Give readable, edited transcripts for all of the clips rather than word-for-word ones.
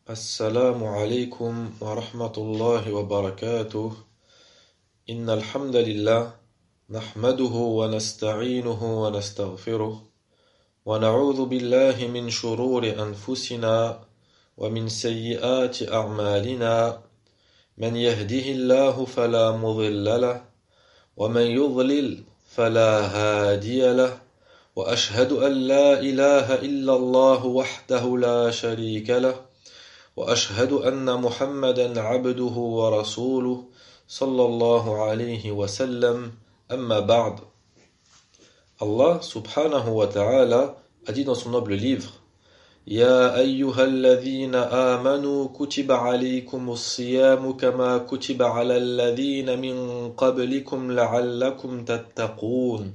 السلام عليكم ورحمة الله وبركاته. إن الحمد لله نحمده ونستعينه ونستغفره ونعوذ بالله من شرور أنفسنا ومن سيئات أعمالنا. من يهده الله فلا مضل له ومن يضلل فلا هادي له وأشهد أن لا إله إلا الله وحده لا شريك له وأشهد أن محمدا عبده ورسوله صلى الله عليه وسلم. أما بعد. Allah subhanahu wa ta'ala a dit dans son noble livre: Ya ayyuhalladhina amanu kutiba alaykumus siyamu kama kutiba alal ladhina min qablikum la'allakum tattaqun.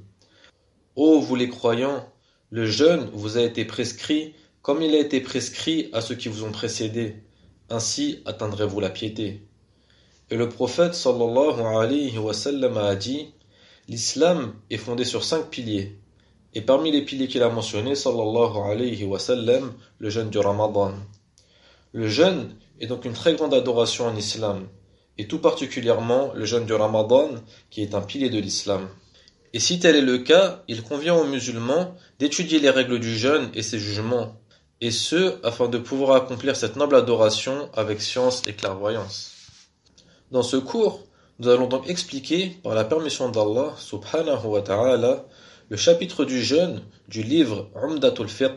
Ô vous les croyants, le jeûne vous a été prescrit comme il a été prescrit à ceux qui vous ont précédés, ainsi atteindrez-vous la piété. Et le prophète sallallahu alayhi wa sallam a dit: l'islam est fondé sur 5 piliers, et parmi les piliers qu'il a mentionnés sallallahu alayhi wa sallam, le jeûne du Ramadan. Le jeûne est donc une très grande adoration en islam, et tout particulièrement le jeûne du Ramadan qui est un pilier de l'islam. Et si tel est le cas, il convient aux musulmans d'étudier les règles du jeûne et ses jugements, et ce, afin de pouvoir accomplir cette noble adoration avec science et clairvoyance. Dans ce cours, nous allons donc expliquer, par la permission d'Allah subhanahu wa ta'ala, le chapitre du jeûne du livre Umdatul Fiqh.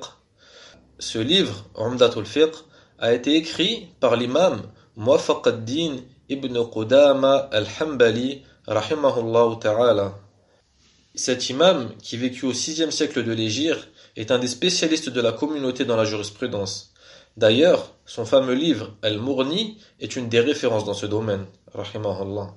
Ce livre, Umdatul Fiqh, a été écrit par l'imam Muwaffaq ad-Din ibn Qudama al-Hanbali rahimahullah ta'ala. Cet imam, qui vécut au 6e siècle de l'Hégire, est un des spécialistes de la communauté dans la jurisprudence. D'ailleurs, son fameux livre Al-Mourni est une des références dans ce domaine, rahimahullah.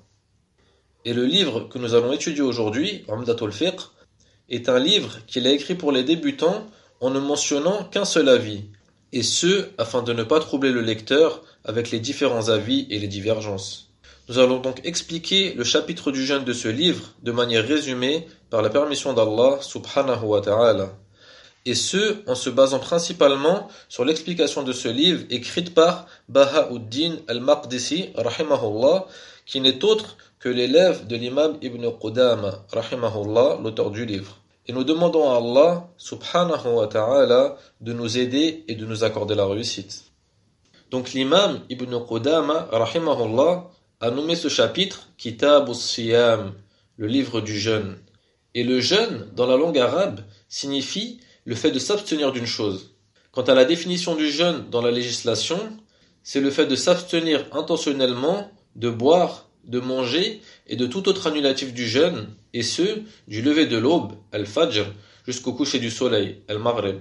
Et le livre que nous allons étudier aujourd'hui, Umdatul Fiqh, est un livre qu'il a écrit pour les débutants en ne mentionnant qu'un seul avis, et ce, afin de ne pas troubler le lecteur avec les différents avis et les divergences. Nous allons donc expliquer le chapitre du jeûne de ce livre de manière résumée par la permission d'Allah subhanahu wa ta'ala. Et ce, en se basant principalement sur l'explication de ce livre écrite par Baha'uddin al-Maqdisi rahimahullah, qui n'est autre que l'élève de l'imam Ibn Qudama rahimahullah, l'auteur du livre. Et nous demandons à Allah subhanahu wa ta'ala de nous aider et de nous accorder la réussite. Donc l'imam Ibn Qudama rahimahullah a nommé ce chapitre Kitab as-Siyam, le livre du jeûne. Et le jeûne, dans la langue arabe, signifie le fait de s'abstenir d'une chose. Quant à la définition du jeûne dans la législation, c'est le fait de s'abstenir intentionnellement de boire, de manger et de tout autre annulatif du jeûne, et ce, du lever de l'aube, al-Fajr, jusqu'au coucher du soleil, al-Maghrib.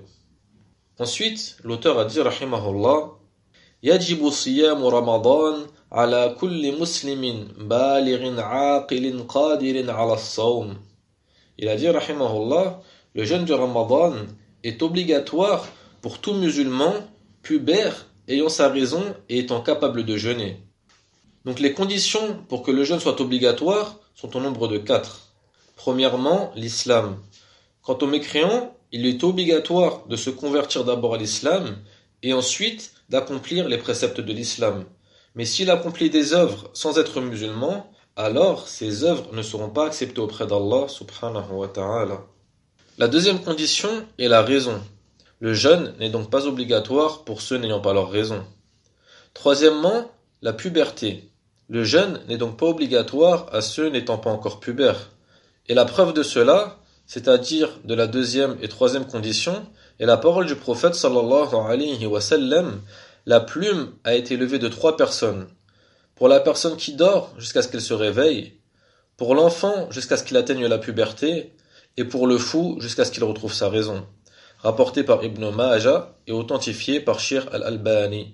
Ensuite, l'auteur a dit, rahimahullah, Yajibu siyamu Ramadan ala kulli muslimin balighin aqilin qadirin ala as-sawm. Il a dit, rahimahullah, le jeûne du Ramadan est obligatoire pour tout musulman pubère ayant sa raison et étant capable de jeûner. Donc les conditions pour que le jeûne soit obligatoire sont au nombre de 4. Premièrement, l'islam. Quant aux mécréants, il est obligatoire de se convertir d'abord à l'islam et ensuite d'accomplir les préceptes de l'islam. Mais s'il accomplit des œuvres sans être musulman, alors ces œuvres ne seront pas acceptées auprès d'Allah subhanahu wa ta'ala. La deuxième condition est la raison. Le jeûne n'est donc pas obligatoire pour ceux n'ayant pas leur raison. Troisièmement, la puberté. Le jeûne n'est donc pas obligatoire à ceux n'étant pas encore pubères. Et la preuve de cela, c'est-à-dire de la deuxième et troisième condition, est la parole du prophète sallallahu alayhi wa sallam: la plume a été levée de 3 personnes. Pour la personne qui dort jusqu'à ce qu'elle se réveille, pour l'enfant jusqu'à ce qu'il atteigne la puberté, et pour le fou jusqu'à ce qu'il retrouve sa raison. Rapporté par Ibn Majah et authentifié par Shir al-Albani.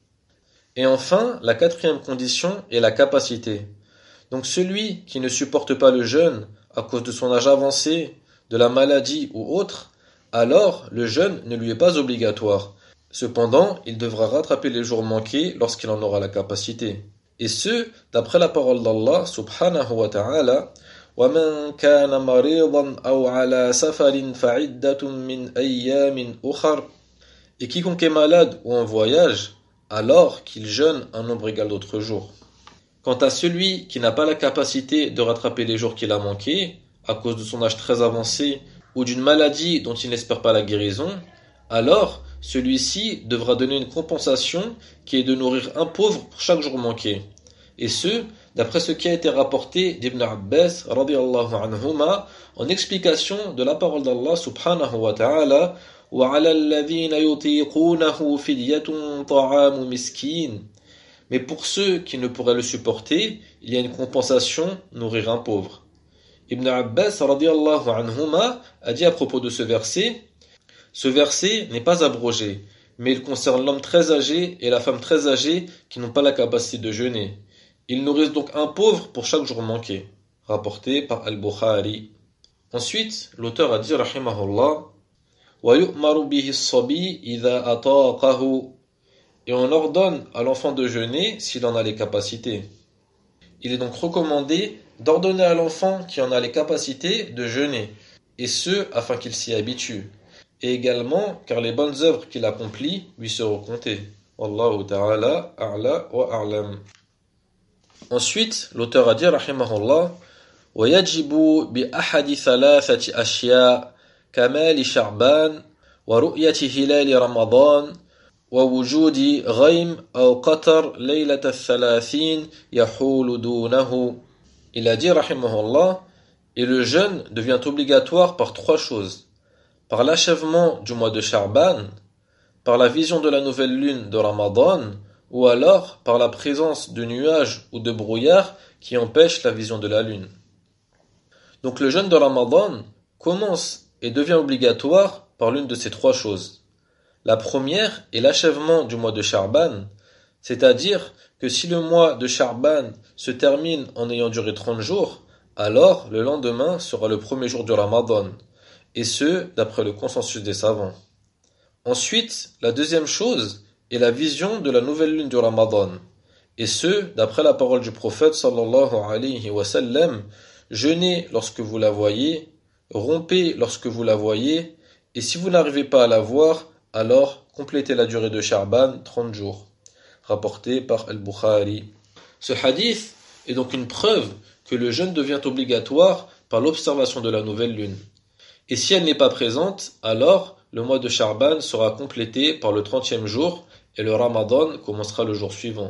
Et enfin, la 4e condition est la capacité. Donc celui qui ne supporte pas le jeûne à cause de son âge avancé, de la maladie ou autre, alors le jeûne ne lui est pas obligatoire. Cependant, il devra rattraper les jours manqués lorsqu'il en aura la capacité. Et ce, d'après la parole d'Allah subhanahu wa ta'ala, وَمَنْ كَانَ مَرِيضًا أَوْ عَلَى سَفَرٍ فَعِدَّةٌ مِّنْ أَيَّامٍ أُخَرَ. Et quiconque est malade ou en voyage, alors qu'il jeûne un nombre égal d'autres jours. Quant à celui qui n'a pas la capacité de rattraper les jours qu'il a manqués, à cause de son âge très avancé ou d'une maladie dont il n'espère pas la guérison, alors celui-ci devra donner une compensation qui est de nourrir un pauvre pour chaque jour manqué. Et ce, d'après ce qui a été rapporté d'Ibn Abbas radiyallahu anhuma en explication de la parole d'Allah subhanahu wa ta'ala وَعَلَى الَّذِينَ يُطِيقُونَهُ فِدْيَةٌ طَعَامُ مِسْكِينٍ. Mais pour ceux qui ne pourraient le supporter, il y a une compensation, nourrir un pauvre. Ibn Abbas radiyallahu anhuma a dit à propos de ce verset n'est pas abrogé, mais il concerne l'homme très âgé et la femme très âgée qui n'ont pas la capacité de jeûner. Ils nourrissent donc un pauvre pour chaque jour manqué, rapporté par Al-Bukhari. Ensuite, l'auteur a dit rahimahullah وَيُؤْمَرُ بِهِ الصَّبِي إِذَا أَطَاقَهُ. Et on ordonne à l'enfant de jeûner s'il en a les capacités. Il est donc recommandé d'ordonner à l'enfant qui en a les capacités de jeûner, et ce afin qu'il s'y habitue, et également car les bonnes œuvres qu'il accomplit lui seront comptées. Wallahu ta'ala a'la wa a'lam. Ensuite, l'auteur a dit rahimahullah وَيَجِبُ بِأَحَدِ ثَلَاثَةِ أَشْيَاء كَمَالِ شَعْبَانَ وَرُؤْيَةِ هِلَالِ رَمَضَانَ ووجود غيم أو قطر ليلة الثلاثين يحول دونه. Il a dit rahimahullah, et le jeûne devient obligatoire par trois choses: par l'achèvement du mois de Sha'ban, par la vision de la nouvelle lune de Ramadan, ou alors par la présence de nuages ou de brouillards qui empêchent la vision de la lune. Donc le jeûne de Ramadan commence et devient obligatoire par l'une de ces trois choses. La première est l'achèvement du mois de Sha'ban, c'est-à-dire que si le mois de Sha'ban se termine en ayant duré 30 jours, alors le lendemain sera le premier jour du Ramadan, et ce, d'après le consensus des savants. Ensuite, la deuxième chose est la vision de la nouvelle lune du Ramadan, et ce, d'après la parole du prophète sallallahu alayhi wa sallam, jeûnez lorsque vous la voyez, rompez lorsque vous la voyez, et si vous n'arrivez pas à la voir, alors complétez la durée de Sha'ban, 30 jours. Rapporté par Al-Bukhari. Ce hadith est donc une preuve que le jeûne devient obligatoire par l'observation de la nouvelle lune. Et si elle n'est pas présente, alors le mois de Sha'ban sera complété par le 30e jour et le Ramadan commencera le jour suivant.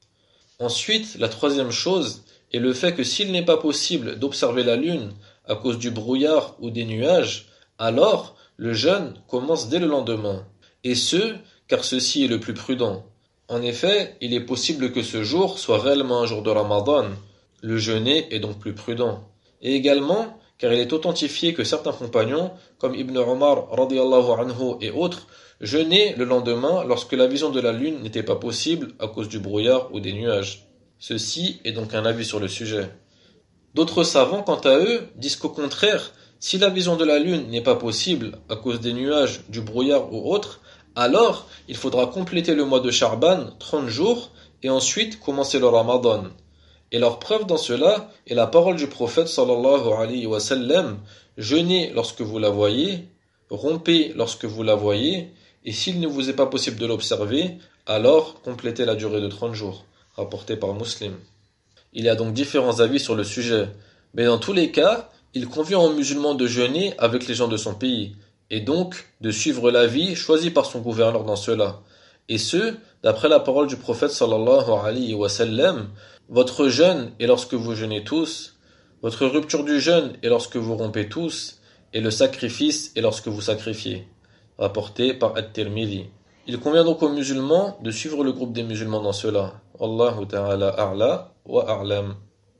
Ensuite, la troisième chose est le fait que s'il n'est pas possible d'observer la lune à cause du brouillard ou des nuages, alors le jeûne commence dès le lendemain, et ce, car ceci est le plus prudent. En effet, il est possible que ce jour soit réellement un jour de Ramadan. Le jeûner est donc plus prudent. Et également, car il est authentifié que certains compagnons, comme Ibn Omar radiyallahu anhu et autres, jeûnaient le lendemain lorsque la vision de la lune n'était pas possible à cause du brouillard ou des nuages. Ceci est donc un avis sur le sujet. D'autres savants, quant à eux, disent qu'au contraire, si la vision de la lune n'est pas possible à cause des nuages, du brouillard ou autre, alors il faudra compléter le mois de Sha'ban, 30 jours, et ensuite commencer le Ramadan. Et leur preuve dans cela est la parole du prophète sallallahu alayhi wa sallam, jeûnez lorsque vous la voyez, rompez lorsque vous la voyez, et s'il ne vous est pas possible de l'observer, alors complétez la durée de 30 jours, rapporté par Muslim. Il y a donc différents avis sur le sujet, mais dans tous les cas, il convient aux musulmans de jeûner avec les gens de son pays, et donc de suivre l'avis choisi par son gouverneur dans cela. Et ce, d'après la parole du prophète sallallahu alayhi wa sallam, votre jeûne est lorsque vous jeûnez tous, votre rupture du jeûne est lorsque vous rompez tous, et le sacrifice est lorsque vous sacrifiez. Rapporté par At-Tirmidhi. Il convient donc aux musulmans de suivre le groupe des musulmans dans cela. Wallahu ta'ala a'la wa a'lam.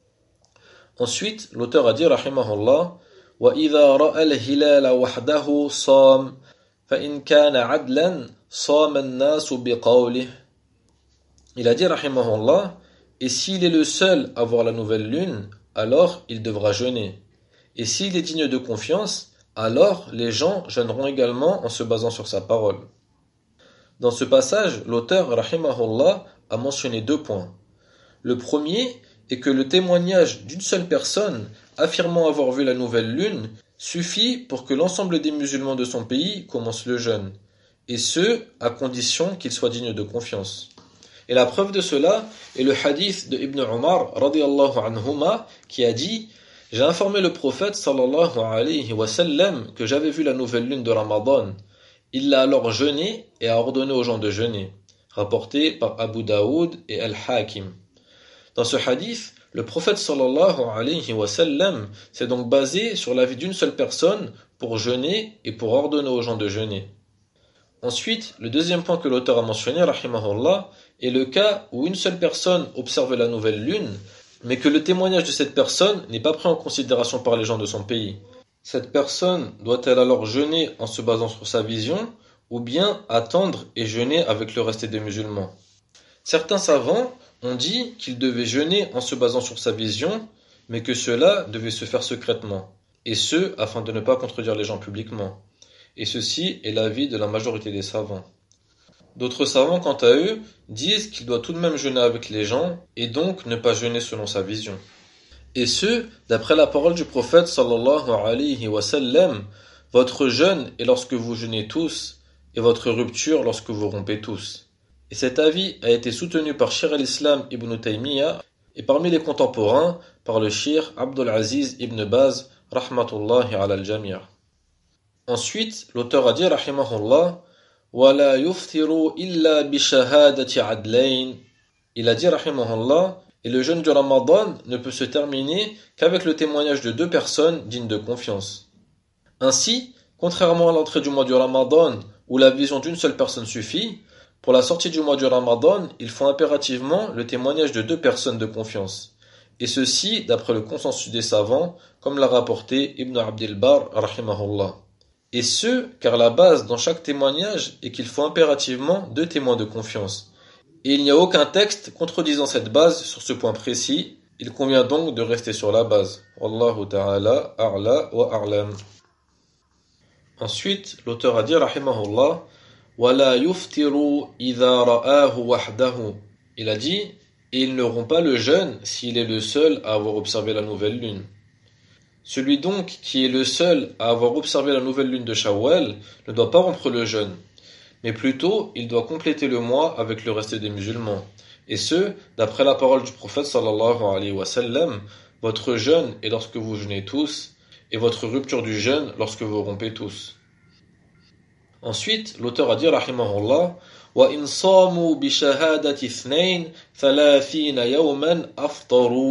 Ensuite, l'auteur a dit rahimahullah وَإِذَا رَأَى الْهِلَالَ وَحْدَهُ صَامَ فَإِنْ كَانَ عَدْلًا صَامَ النَّاسُ بِقَوْلِهِ. Il a dit rahimahullah, et s'il est le seul à voir la nouvelle lune, alors il devra jeûner. Et s'il est digne de confiance, alors les gens jeûneront également en se basant sur sa parole. Dans ce passage, l'auteur rahimahullah a mentionné 2 points. Le premier est que le témoignage d'une seule personne affirmant avoir vu la nouvelle lune suffit pour que l'ensemble des musulmans de son pays commencent le jeûne, et ce, à condition qu'il soit digne de confiance. Et la preuve de cela est le hadith de Ibn Umar radiyallahu anhuma qui a dit: j'ai informé le prophète sallallahu alayhi wa sallam que j'avais vu la nouvelle lune de Ramadan. Il l'a alors jeûné et a ordonné aux gens de jeûner. Rapporté par Abu Daoud et Al-Hakim. Dans ce hadith, le prophète sallallahu alayhi wa sallam s'est donc basé sur l'avis d'une seule personne pour jeûner et pour ordonner aux gens de jeûner. Ensuite, le deuxième point que l'auteur a mentionné, rahimahullah, est le cas où une seule personne observe la nouvelle lune, mais que le témoignage de cette personne n'est pas pris en considération par les gens de son pays. Cette personne doit-elle alors jeûner en se basant sur sa vision, ou bien attendre et jeûner avec le reste des musulmans? Certains savants ont dit qu'il devait jeûner en se basant sur sa vision, mais que cela devait se faire secrètement, et ce, afin de ne pas contredire les gens publiquement. Et ceci est l'avis de la majorité des savants. D'autres savants, quant à eux, disent qu'il doit tout de même jeûner avec les gens, et donc ne pas jeûner selon sa vision. Et ce, d'après la parole du prophète sallallahu alayhi wa sallam, votre jeûne est lorsque vous jeûnez tous, et votre rupture lorsque vous rompez tous. Et cet avis a été soutenu par Cheikh al-Islam ibn Taymiyyah, et parmi les contemporains, par le Cheikh Abdul Aziz ibn Baz, rahmatullahi ala al-jami'. Ensuite, l'auteur a dit, rahimahullah, وَلَا يُفْتِرُوا إِلَّا بِشَهَادَةِ عَدْلَيْنِ. Il a dit, rahimahullah, et le jeûne du Ramadan ne peut se terminer qu'avec le témoignage de deux personnes dignes de confiance. Ainsi, contrairement à l'entrée du mois du Ramadan, où la vision d'une seule personne suffit, pour la sortie du mois du Ramadan, il faut impérativement le témoignage de deux personnes de confiance. Et ceci, d'après le consensus des savants, comme l'a rapporté Ibn Abdil Bar, rahimahullah. Et ce, car la base dans chaque témoignage est qu'il faut impérativement deux témoins de confiance. Et il n'y a aucun texte contredisant cette base sur ce point précis, il convient donc de rester sur la base. Wallahu ta'ala a'la wa a'lam. Ensuite, l'auteur a dit, rahimahullah, وَلَا يُفْتِرُوا إِذَا رَآهُ وَحْدَهُ. Il a dit, et ils n'auront pas le jeûne s'il est le seul à avoir observé la nouvelle lune. Celui donc qui est le seul à avoir observé la nouvelle lune de Shawwal ne doit pas rompre le jeûne, mais plutôt il doit compléter le mois avec le reste des musulmans. Et ce, d'après la parole du prophète sallallahu alayhi wa sallam, votre jeûne est lorsque vous jeûnez tous, et votre rupture du jeûne lorsque vous rompez tous. Ensuite, l'auteur a dit, rahimahullah, وَإِنْ صَامُوا بِشَهَادَةِ اثْنَيْنِ ثَلَاثِينَ يَوْمًا أَفْطَرُوا.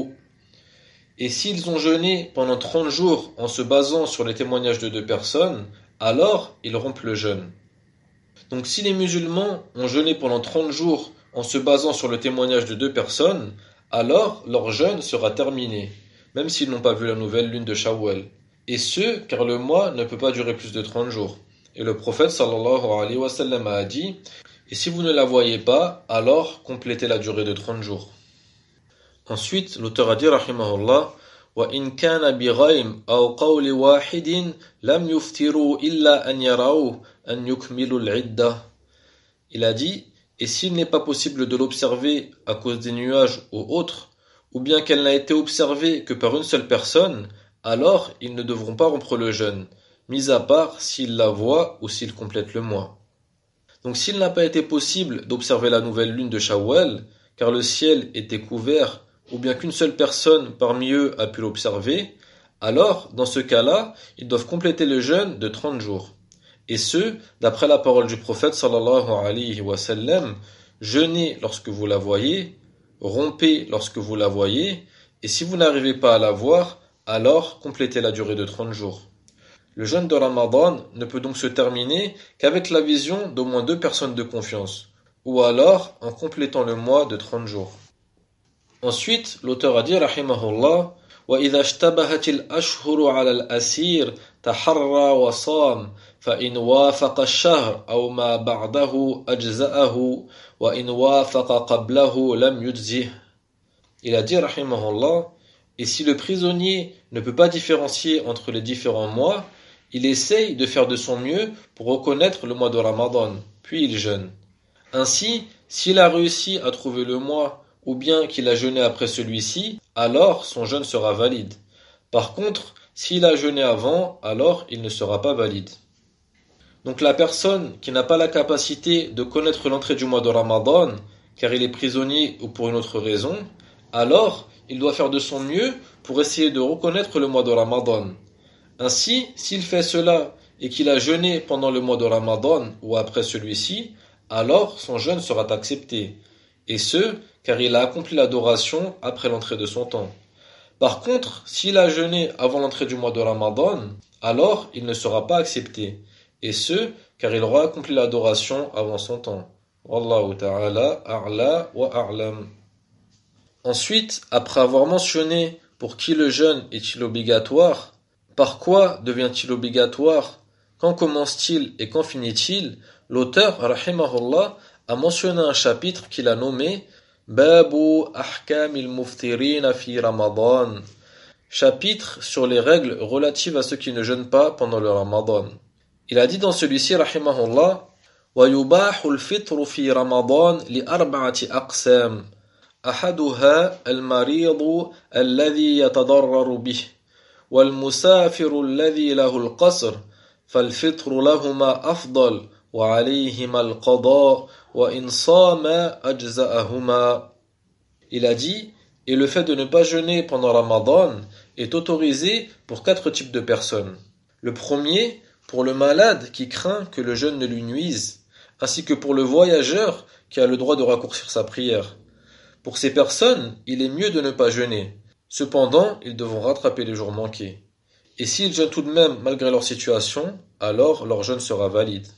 Et s'ils ont jeûné pendant 30 jours en se basant sur les témoignages de deux personnes, alors ils rompent le jeûne. Donc si les musulmans ont jeûné pendant 30 jours en se basant sur le témoignage de deux personnes, alors leur jeûne sera terminé, même s'ils n'ont pas vu la nouvelle lune de Shawwal. Et ce, car le mois ne peut pas durer plus de 30 jours. Et le prophète sallallahu alayhi wa sallam a dit, et si vous ne la voyez pas, alors complétez la durée de 30 jours. Ensuite, l'auteur a dit, rahimahullah, وَإِنْ كَانَ بِغَيْمٍ أَوْ قَوْلِ وَاحِدٍ لَمْ يُفْتِرُوا إِلَّا أَنْ يَرَوْا أَنْ يُكْمِلُوا الْعِدَّةِ. Il a dit, et s'il n'est pas possible de l'observer à cause des nuages ou autres, ou bien qu'elle n'a été observée que par une seule personne, alors ils ne devront pas rompre le jeûne, mis à part s'ils la voient ou s'ils complètent le mois. Donc s'il n'a pas été possible d'observer la nouvelle lune de Shawwal, car le ciel était couvert, ou bien qu'une seule personne parmi eux a pu l'observer, alors, dans ce cas-là, ils doivent compléter le jeûne de 30 jours. Et ce, d'après la parole du prophète sallallahu alayhi wa sallam, jeûnez lorsque vous la voyez, rompez lorsque vous la voyez, et si vous n'arrivez pas à la voir, alors complétez la durée de 30 jours. Le jeûne de Ramadan ne peut donc se terminer qu'avec la vision d'au moins deux personnes de confiance, ou alors en complétant le mois de 30 jours. Ensuite, l'auteur a dit, rahimahullah, وَإِذَا اشْتَبَهَتِ الْأَشْهُرُ عَلَى الْأَسِيرِ تَحَرَّى وَصَامَ فَإِنْ وَافَقَ الشَّهْرَ أَوْ مَا بَعْدَهُ أَجْزَأَهُ وَإِنْ وَافَقَ قَبْلَهُ لَمْ يُجْزِهِ. Il a dit, rahimahullah, et si le prisonnier ne peut pas différencier entre les différents mois, il essaye de faire de son mieux pour reconnaître le mois de Ramadan, puis il jeûne. Ainsi, s'il a réussi à trouver le mois, ou bien qu'il a jeûné après celui-ci, alors son jeûne sera valide. Par contre, s'il a jeûné avant, alors il ne sera pas valide. Donc la personne qui n'a pas la capacité de connaître l'entrée du mois de Ramadan, car il est prisonnier ou pour une autre raison, alors il doit faire de son mieux pour essayer de reconnaître le mois de Ramadan. Ainsi, s'il fait cela et qu'il a jeûné pendant le mois de Ramadan ou après celui-ci, alors son jeûne sera accepté, et ce, car il a accompli l'adoration après l'entrée de son temps. Par contre, s'il a jeûné avant l'entrée du mois de Ramadan, alors il ne sera pas accepté, et ce, car il aura accompli l'adoration avant son temps. Wallahu ta'ala a'la wa a'lam. Ensuite, après avoir mentionné pour qui le jeûne est-il obligatoire, par quoi devient-il obligatoire, quand commence-t-il et quand finit-il, l'auteur, rahimahullah, a mentionné un chapitre qu'il a nommé Babu Ahkamil Muftirina fi Ramadan, chapitre sur les règles relatives à ceux qui ne jeûnent pas pendant le Ramadan. Il a dit dans celui-ci, rahimahullah, ويباح الفطر في رمضان لأربعة أقسام أحدها المريض الذي يتضرر به والمسافر الذي له القصر فالفطر لهما أفضل وعليهما القضاء وإن صاما أجزأهما. Il a dit, et le fait de ne pas jeûner pendant Ramadan est autorisé pour 4 types de personnes. Le premier, pour le malade qui craint que le jeûne ne lui nuise, ainsi que pour le voyageur qui a le droit de raccourcir sa prière. Pour ces personnes, il est mieux de ne pas jeûner. Cependant, ils devront rattraper les jours manqués. Et s'ils jeûnent tout de même malgré leur situation, alors leur jeûne sera valide.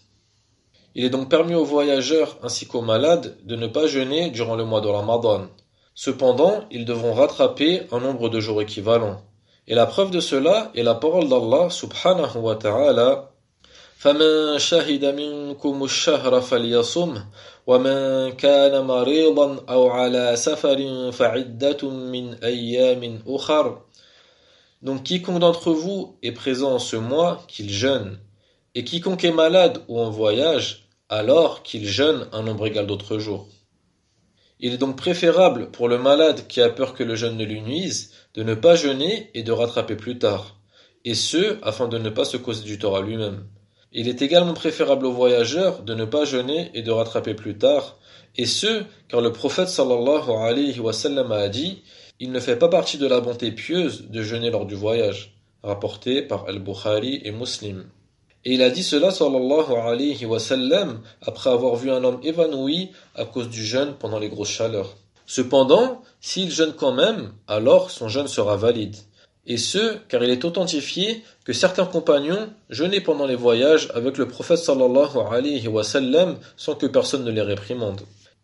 Il est donc permis aux voyageurs ainsi qu'aux malades de ne pas jeûner durant le mois de Ramadan. Cependant, ils devront rattraper un nombre de jours équivalent. Et la preuve de cela est la parole d'Allah subhanahu wa ta'ala فَمَنْ شَهِدَ مِنْكُمُ الشَّهْرَ فَلْيَصُمْهُ وَمَنْ كَانَ مَرِيضًا أَوْ عَلَى سَفَرٍ فَعِدَّةٌ مِنْ أَيَّامٍ أُخَرَ. Donc quiconque d'entre vous est présent en ce mois, qu'il jeûne, et quiconque est malade ou en voyage, alors qu'il jeûne un nombre égal d'autres jours. Il est donc préférable pour le malade qui a peur que le jeûne ne lui nuise, de ne pas jeûner et de rattraper plus tard, et ce, afin de ne pas se causer du tort à lui-même. Il est également préférable au voyageur de ne pas jeûner et de rattraper plus tard, et ce, car le prophète sallallahu alayhi wa sallam a dit, il ne fait pas partie de la bonté pieuse de jeûner lors du voyage, rapporté par Al-Bukhari et Muslim. Et il a dit cela sallallahu alayhi wa sallam après avoir vu un homme évanoui à cause du jeûne pendant les grosses chaleurs. Cependant, s'il jeûne quand même, alors son jeûne sera valide. Et ce, car il est authentifié que certains compagnons jeûnaient pendant les voyages avec le prophète sallallahu alayhi wa sallam sans que personne ne les réprimande.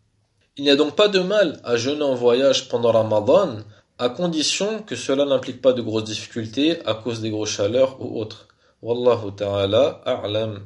Il n'y a donc pas de mal à jeûner en voyage pendant Ramadan, à condition que cela n'implique pas de grosses difficultés à cause des grosses chaleurs ou autres. Wallahu ta'ala a'lam.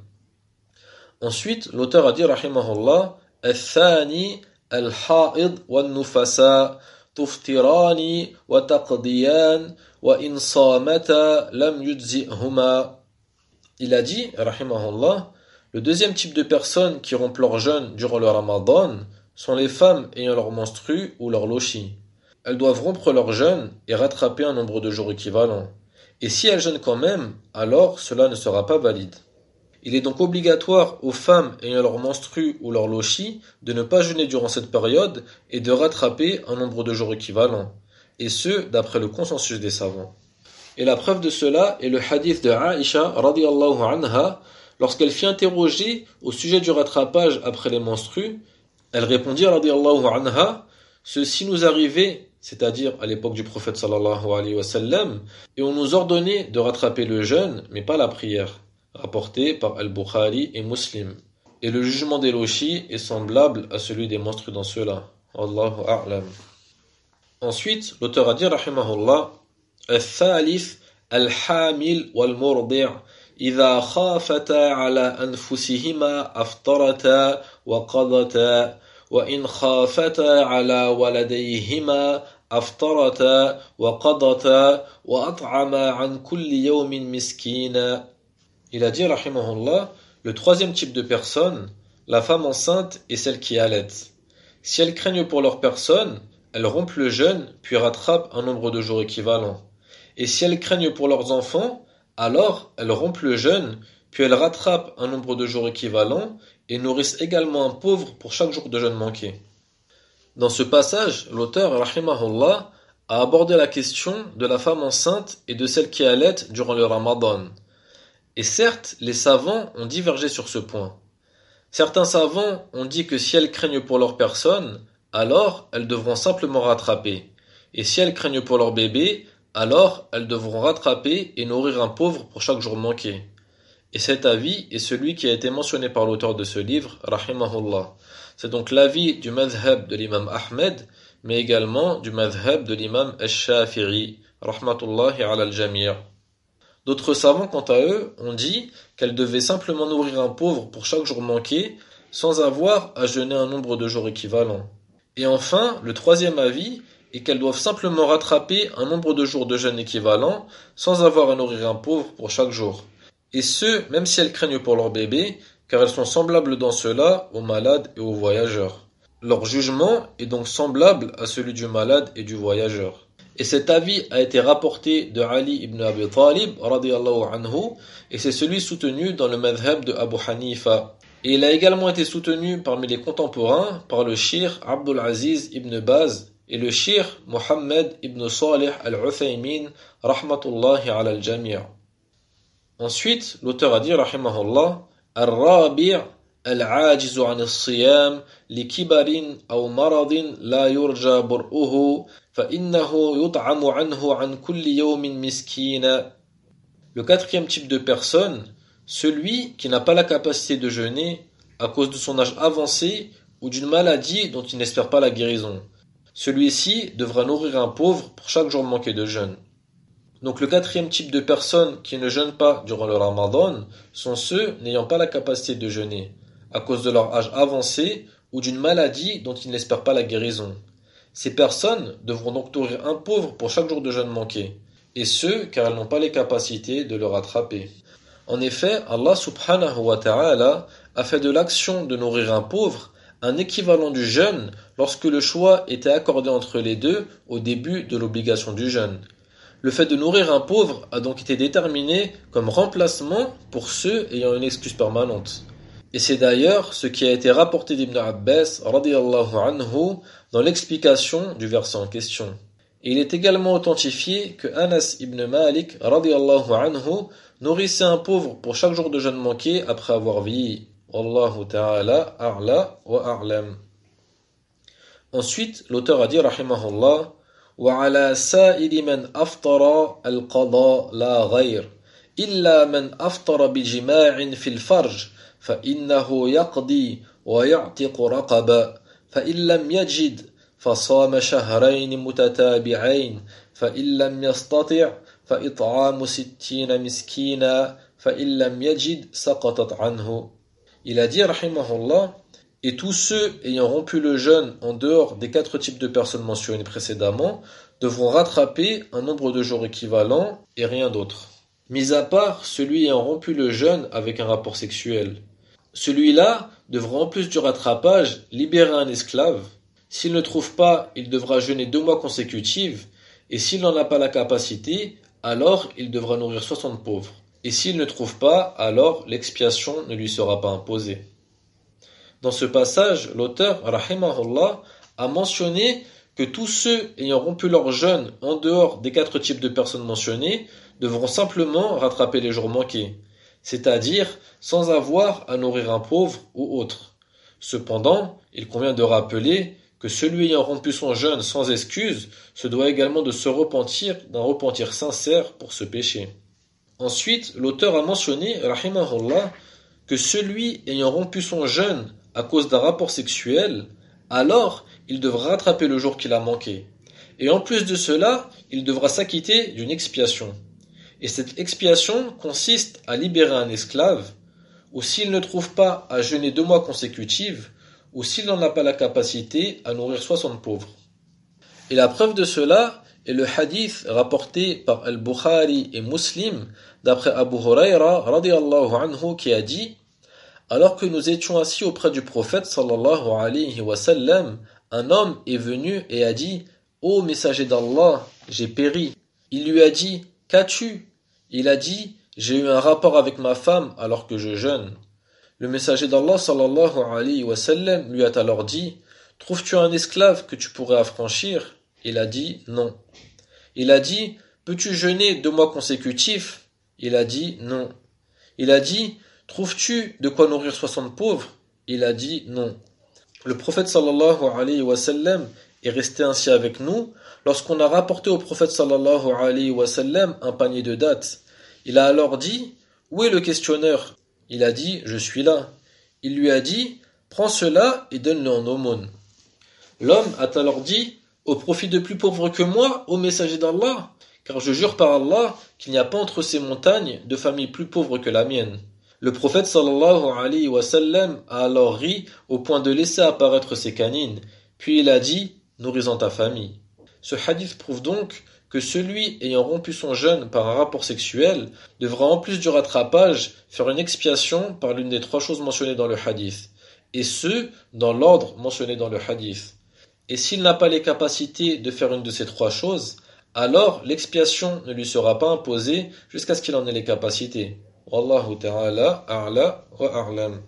Ensuite, l'auteur a dit rahimahullah, al-thani al-ha'id wal-nufasa tuftirani wa taqdiyan wa in samata lam yujzi'huma. Il a dit rahimahullah, le deuxième type de personnes qui rompent leur jeûne durant le Ramadan sont les femmes ayant leur menstru ou leur lochi. Elles doivent rompre leur jeûne et rattraper un nombre de jours équivalent. Et si elles jeûnent quand même, alors cela ne sera pas valide. Il est donc obligatoire aux femmes ayant leur menstru ou leur lochi de ne pas jeûner durant cette période et de rattraper un nombre de jours équivalent. Et ce, d'après le consensus des savants. Et la preuve de cela est le hadith de Aïcha radiyallahu anha, lorsqu'elle fut interrogée au sujet du rattrapage après les menstrues, elle répondit radiyallahu anha, ceci nous arrivait, c'est-à-dire à l'époque du prophète sallallahu alayhi wa sallam, et on nous ordonnait de rattraper le jeûne, mais pas la prière, rapporté par Al-Bukhari et Muslim. Et le jugement des lochis est semblable à celui des menstrues dans cela. Wallahu a'lam. Ensuite, l'auteur a dit, rahimahullah, الثالث الحامل والمرضع إذا خافتا على أنفسهما أفطرتا وقضتا وإن خافتا على ولديهما أفطرتا وقضتا وأطعما عن كل يوم مسكينا. Il a dit, rahimahullah, le troisième type de personne, la femme enceinte et celle qui allaite. Si elles craignent pour leur personne, elles rompent le jeûne, puis rattrapent un nombre de jours équivalent. Et si elles craignent pour leurs enfants, alors elles rompent le jeûne, puis elles rattrapent un nombre de jours équivalent et nourrissent également un pauvre pour chaque jour de jeûne manqué. Dans ce passage, l'auteur, rahimahullah, a abordé la question de la femme enceinte et de celle qui allait durant le Ramadan. Et certes, les savants ont divergé sur ce point. Certains savants ont dit que si elles craignent pour leur personne, alors elles devront simplement rattraper. Et si elles craignent pour leur bébé, alors elles devront rattraper et nourrir un pauvre pour chaque jour manqué. Et cet avis est celui qui a été mentionné par l'auteur de ce livre, rahimahullah. C'est donc l'avis du madhhab de l'imam Ahmed, mais également du madhhab de l'imam al-Shafi'i, rahmatullahi ala al-jami'. D'autres savants, quant à eux, ont dit qu'elles devaient simplement nourrir un pauvre pour chaque jour manqué, sans avoir à jeûner un nombre de jours équivalent. Et enfin, le troisième avis est qu'elles doivent simplement rattraper un nombre de jours de jeûne équivalent, sans avoir à nourrir un pauvre pour chaque jour. Et ce, même si elles craignent pour leur bébé, car elles sont semblables dans cela aux malades et aux voyageurs. Leur jugement est donc semblable à celui du malade et du voyageur. Et cet avis a été rapporté de Ali ibn Abi Talib, radiyallahu anhu, et c'est celui soutenu dans le madhhab de Abu Hanifa. Et il a également été soutenu parmi les contemporains par le shir Abdul Aziz ibn Baz et le shir Mohammed ibn Salih al-Uthaymin, rahmatullahi ala al-jami'. Ensuite, l'auteur a dit, rahimahullah, الرابع العاجز عن الصيام لكبر أو مرض لا يرجى برؤه فإنه يطعم عنه عن كل يوم مسكينا. Le quatrième type de personne, celui qui n'a pas la capacité de jeûner à cause de son âge avancé ou d'une maladie dont il n'espère pas la guérison. Celui-ci devra nourrir un pauvre pour chaque jour manqué de jeûne. Donc le quatrième type de personnes qui ne jeûnent pas durant le Ramadan sont ceux n'ayant pas la capacité de jeûner, à cause de leur âge avancé ou d'une maladie dont ils n'espèrent pas la guérison. Ces personnes devront donc nourrir un pauvre pour chaque jour de jeûne manqué, et ce car elles n'ont pas les capacités de le rattraper. En effet, Allah subhanahu wa ta'ala a fait de l'action de nourrir un pauvre un équivalent du jeûne lorsque le choix était accordé entre les deux au début de l'obligation du jeûne. Le fait de nourrir un pauvre a donc été déterminé comme remplacement pour ceux ayant une excuse permanente. Et c'est d'ailleurs ce qui a été rapporté d'Ibn Abbas radiyallahu anhu dans l'explication du verset en question. Et il est également authentifié que Anas ibn Malik radiyallahu anhu nourrissait un pauvre pour chaque jour de jeûne manqué après avoir vieilli. Wallahu ta'ala a'la wa a'lam. Ensuite, l'auteur a dit rahimahullah وعلى سائر من أفطر القضاء لا غير إلا من أفطر بجماع في الفرج فإنه يقضي ويعتق رقبة فإن لم يجد فصام شهرين متتابعين فإن لم يستطع فإطعام 60 مسكينا فإن لم يجد سقطت عنه. Il a dit rahimahullah, et tous ceux ayant rompu le jeûne en dehors des 4 types de personnes mentionnées précédemment devront rattraper un nombre de jours équivalent et rien d'autre. Mis à part celui ayant rompu le jeûne avec un rapport sexuel. Celui-là devra en plus du rattrapage libérer un esclave. S'il ne trouve pas, il devra jeûner 2 mois consécutifs et s'il n'en a pas la capacité, alors il devra nourrir 60 pauvres. Et s'il ne trouve pas, alors l'expiation ne lui sera pas imposée. Dans ce passage, l'auteur, rahimahullah, a mentionné que tous ceux ayant rompu leur jeûne en dehors des 4 types de personnes mentionnées devront simplement rattraper les jours manqués, c'est-à-dire sans avoir à nourrir un pauvre ou autre. Cependant, il convient de rappeler que celui ayant rompu son jeûne sans excuse se doit également de se repentir d'un repentir sincère pour ce péché. Ensuite, l'auteur a mentionné, rahimahullah, que celui ayant rompu son jeûne à cause d'un rapport sexuel, alors il devra rattraper le jour qu'il a manqué. Et en plus de cela, il devra s'acquitter d'une expiation. Et cette expiation consiste à libérer un esclave, ou s'il ne trouve pas à jeûner 2 mois consécutifs, ou s'il n'en a pas la capacité à nourrir 60 pauvres. Et la preuve de cela est le hadith rapporté par Al-Bukhari et Muslim d'après Abu Huraira radiyallahu anhu qui a dit: alors que nous étions assis auprès du prophète sallallahu alayhi wa sallam, un homme est venu et a dit: ô messager d'Allah, j'ai péri. Il lui a dit: qu'as-tu? Il a dit: j'ai eu un rapport avec ma femme alors que je jeûne. Le messager d'Allah sallallahu alayhi wa sallam lui a alors dit: trouves-tu un esclave que tu pourrais affranchir? Il a dit, non. Il a dit, peux-tu jeûner 2 mois consécutifs? Il a dit, non. Il a dit, trouves-tu de quoi nourrir 60 pauvres? Il a dit, non. Le prophète sallallahu alayhi wa sallam est resté ainsi avec nous lorsqu'on a rapporté au prophète sallallahu alayhi wa sallam un panier de dattes. Il a alors dit, où est le questionneur? Il a dit, je suis là. Il lui a dit, prends cela et donne-le en aumône. L'homme a alors dit, au profit de plus pauvres que moi, ô messager d'Allah, car je jure par Allah qu'il n'y a pas entre ces montagnes de famille plus pauvre que la mienne. Le prophète sallallahu alayhi wa sallam a alors ri au point de laisser apparaître ses canines, puis il a dit, nourris-en ta famille. Ce hadith prouve donc que celui ayant rompu son jeûne par un rapport sexuel devra en plus du rattrapage faire une expiation par l'une des 3 choses mentionnées dans le hadith, et ce, dans l'ordre mentionné dans le hadith. Et s'il n'a pas les capacités de faire une de ces 3 choses, alors l'expiation ne lui sera pas imposée jusqu'à ce qu'il en ait les capacités. Wallahu ta'ala a'la wa a'lam.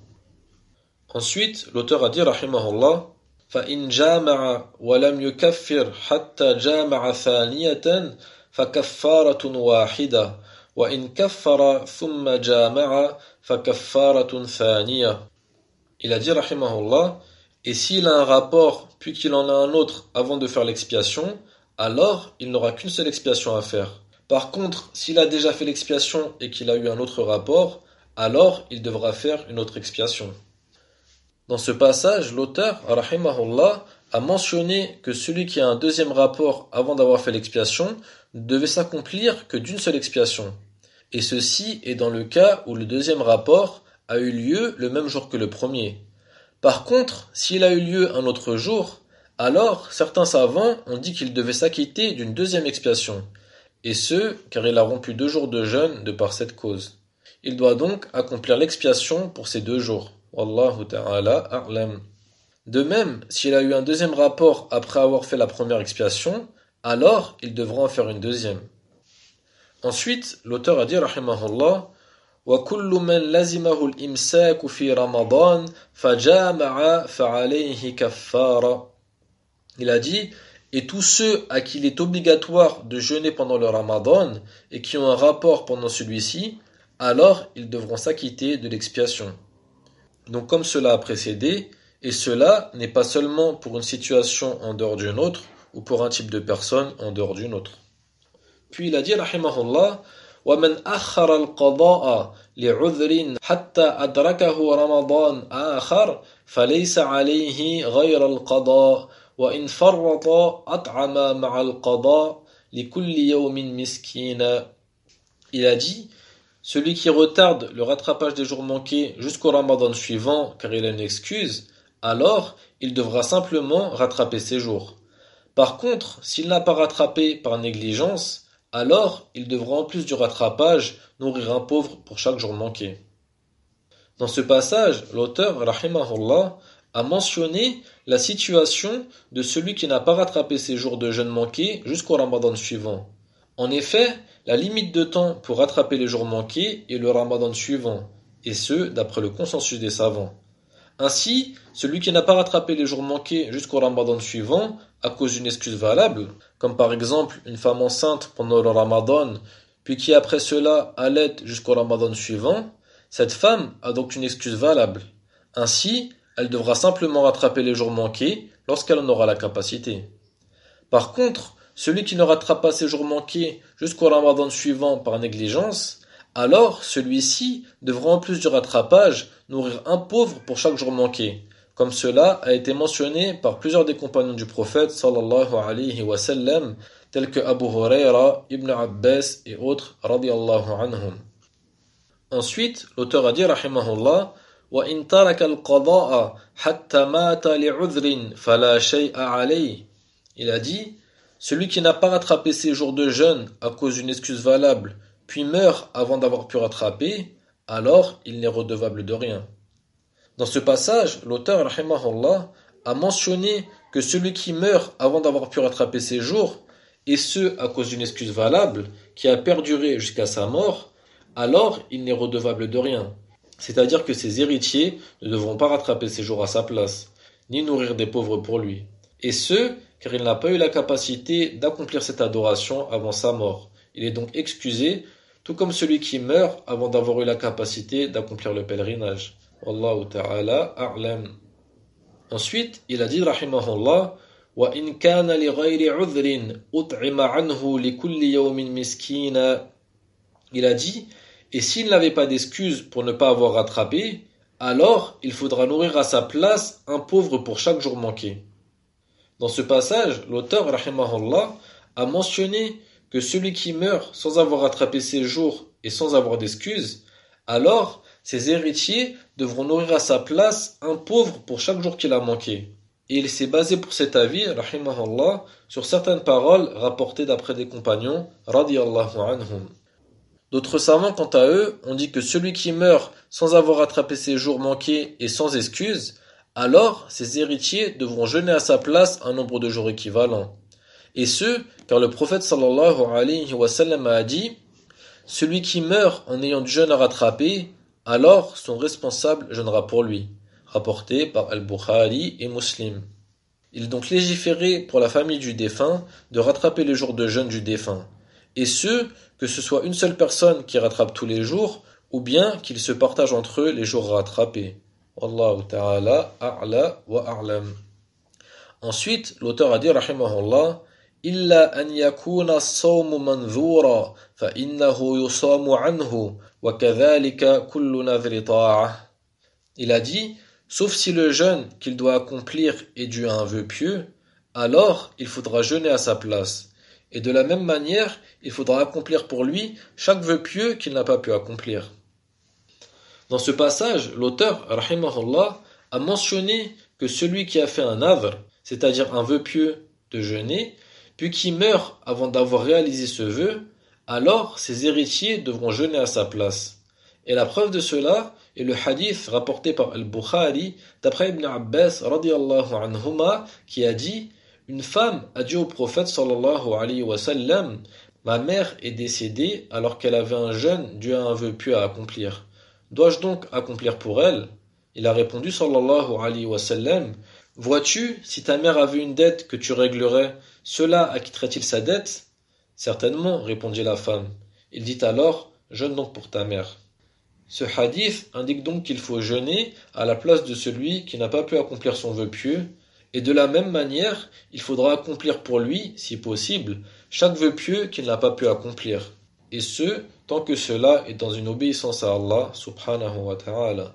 Ensuite, l'auteur a dit rahimahullah, فَإِنْ جَامَعَ وَلَمْ يُكَفِّرْ حَتَّى جَامَعَ ثَانِيَةً فَكَفَّارَةٌ وَاحِدَةٌ وَإِنْ كَفَّرَ ثُمَّ جَامَعَ فَكَفَّارَةٌ ثَانِيَةٌ. Il a dit rahimahullah, et s'il a un rapport puis qu'il en a un autre avant de faire l'expiation, alors il n'aura qu'une seule expiation à faire. Par contre, s'il a déjà fait l'expiation et qu'il a eu un autre rapport, alors il devra faire une autre expiation. Dans ce passage, l'auteur, rahimahullah, a mentionné que celui qui a un deuxième rapport avant d'avoir fait l'expiation ne devait s'accomplir que d'une seule expiation. Et ceci est dans le cas où le deuxième rapport a eu lieu le même jour que le premier. Par contre, s'il a eu lieu un autre jour, alors certains savants ont dit qu'il devait s'acquitter d'une deuxième expiation. Et ce, car il a rompu 2 jours de jeûne de par cette cause. Il doit donc accomplir l'expiation pour ces 2 jours. Wallahu ta'ala a'lam. De même, s'il a eu un deuxième rapport après avoir fait la première expiation, alors il devra en faire une deuxième. Ensuite, l'auteur a dit, rahimahullah, وَكُلُّ مَنْ لَزِمَهُ الْإِمْسَاكُ فِي رَمَضَانَ فَجَامَعَ فَعَلَيْهِ كَفَّارَةٌ. Il a dit, et tous ceux à qui il est obligatoire de jeûner pendant le Ramadan et qui ont un rapport pendant celui-ci, alors ils devront s'acquitter de l'expiation. Donc comme cela a précédé, et cela n'est pas seulement pour une situation en dehors d'une autre ou pour un type de personne en dehors d'une autre. Puis il a dit, rahimahullah, وَمَنْ أَخَّرَ الْقَضَاءَ لِعُذْرٍ حَتَّى أَدْرَكَهُ رَمَضَانَ آخَرَ فَلَيْسَ عَلَيْهِ غَيْرَ الْقَضَاءِ وَإِنْ فَرَّطَ أَطْعَمَ مَعَ الْقَضَاءِ لِكُلِّ يَوْمٍ مِسْكِينًا. Il a dit, celui qui retarde le rattrapage des jours manqués jusqu'au Ramadan suivant car il a une excuse, alors il devra simplement rattraper ses jours. Par contre, s'il n'a pas rattrapé par négligence, alors il devra en plus du rattrapage nourrir un pauvre pour chaque jour manqué. Dans ce passage, l'auteur, rahimahullah, a mentionné la situation de celui qui n'a pas rattrapé ses jours de jeûne manqués jusqu'au Ramadan suivant. En effet, la limite de temps pour rattraper les jours manqués est le Ramadan suivant, et ce, d'après le consensus des savants. Ainsi, celui qui n'a pas rattrapé les jours manqués jusqu'au Ramadan suivant à cause d'une excuse valable, comme par exemple une femme enceinte pendant le Ramadan, puis qui après cela allait jusqu'au Ramadan suivant, cette femme a donc une excuse valable. Ainsi, elle devra simplement rattraper les jours manqués lorsqu'elle en aura la capacité. Par contre, celui qui ne rattrape pas ses jours manqués jusqu'au Ramadan suivant par négligence, alors celui-ci devra en plus du rattrapage nourrir un pauvre pour chaque jour manqué, comme cela a été mentionné par plusieurs des compagnons du prophète sallallahu alayhi wa sallam, tels que Abu Huraira, Ibn Abbas et autres radiyallahu anhum. Ensuite, l'auteur a dit rahimahullah, وَإِنْ تَرَكَ الْقَضَاءَ حَتَّى مَاتَ لِعُذْرٍ فَلَا شَيْءَ عَلَيْهِ. Il a dit, celui qui n'a pas rattrapé ses jours de jeûne à cause d'une excuse valable, puis meurt avant d'avoir pu rattraper, alors il n'est redevable de rien. Dans ce passage, l'auteur, rahimahullah, a mentionné que celui qui meurt avant d'avoir pu rattraper ses jours, et ce à cause d'une excuse valable, qui a perduré jusqu'à sa mort, alors il n'est redevable de rien. C'est-à-dire que ses héritiers ne devront pas rattraper ses jours à sa place, ni nourrir des pauvres pour lui. Et ce, car il n'a pas eu la capacité d'accomplir cette adoration avant sa mort. Il est donc excusé, tout comme celui qui meurt avant d'avoir eu la capacité d'accomplir le pèlerinage. Wallahu ta'ala a'lam. Ensuite, il a dit, rahimahullah, وَإِنْ كَانَ لِغَيْرِ عُذْرٍ أُطْعِمَ عَنْهُ لِكُلِّ يَوْمٍ مِسْكِينًا. Il a dit, et s'il n'avait pas d'excuse pour ne pas avoir rattrapé, alors il faudra nourrir à sa place un pauvre pour chaque jour manqué. Dans ce passage, l'auteur, rahimahullah, a mentionné que celui qui meurt sans avoir rattrapé ses jours et sans avoir d'excuse, alors ses héritiers devront nourrir à sa place un pauvre pour chaque jour qu'il a manqué. Et il s'est basé pour cet avis, rahimahullah, sur certaines paroles rapportées d'après des compagnons, radiyallahu anhum. D'autres savants, quant à eux, ont dit que celui qui meurt sans avoir rattrapé ses jours manqués et sans excuse, alors ses héritiers devront jeûner à sa place un nombre de jours équivalent. Et ce, car le prophète sallallahu alayhi wa sallam a dit, celui qui meurt en ayant du jeûne à rattraper, alors son responsable jeûnera pour lui. Rapporté par Al-Bukhari et Muslim. Il est donc légiféré pour la famille du défunt de rattraper les jours de jeûne du défunt. Et ce, que ce soit une seule personne qui rattrape tous les jours, ou bien qu'ils se partagent entre eux les jours rattrapés. Wallahu ta'ala a'la wa a'lam. Ensuite, l'auteur a dit, rahimahullah, إلا أن يكون الصوم منذورا فإنه يصام عنه وكذلك كل نذر طاعة. Il a dit, sauf si le jeûne qu'il doit accomplir est dû à un vœu pieux, alors il faudra jeûner à sa place. Et de la même manière, il faudra accomplir pour lui chaque vœu pieux qu'il n'a pas pu accomplir. Dans ce passage, l'auteur, rahimahullah, a mentionné que celui qui a fait un nadhr, c'est-à-dire un vœu pieux de jeûner, puis qui meurt avant d'avoir réalisé ce vœu, alors ses héritiers devront jeûner à sa place. Et la preuve de cela est le hadith rapporté par Al-Bukhari d'après Ibn Abbas radiyallahu anhuma qui a dit « Une femme a dit au prophète sallallahu alayhi wa sallam « Ma mère est décédée alors qu'elle avait un jeûne dû à un vœu pieux à accomplir. Dois-je donc accomplir pour elle ?» Il a répondu sallallahu alayhi wa sallam « Vois-tu, si ta mère avait une dette que tu réglerais, cela acquitterait-il sa dette ?» Certainement, répondit la femme. Il dit alors « Jeûne donc pour ta mère. » Ce hadith indique donc qu'il faut jeûner à la place de celui qui n'a pas pu accomplir son vœu pieux, et de la même manière, il faudra accomplir pour lui, si possible, chaque vœu pieux qu'il n'a pas pu accomplir, et ce, tant que cela est dans une obéissance à Allah subhanahu wa ta'ala.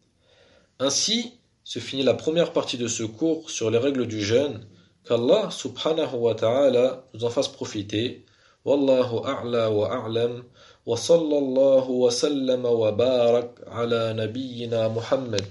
Ainsi, se finit la première partie de ce cours sur les règles du jeûne, qu'Allah subhanahu wa ta'ala nous en fasse profiter. Wallahu a'la wa a'lam. وصلى الله وسلم وبارك على نبينا محمد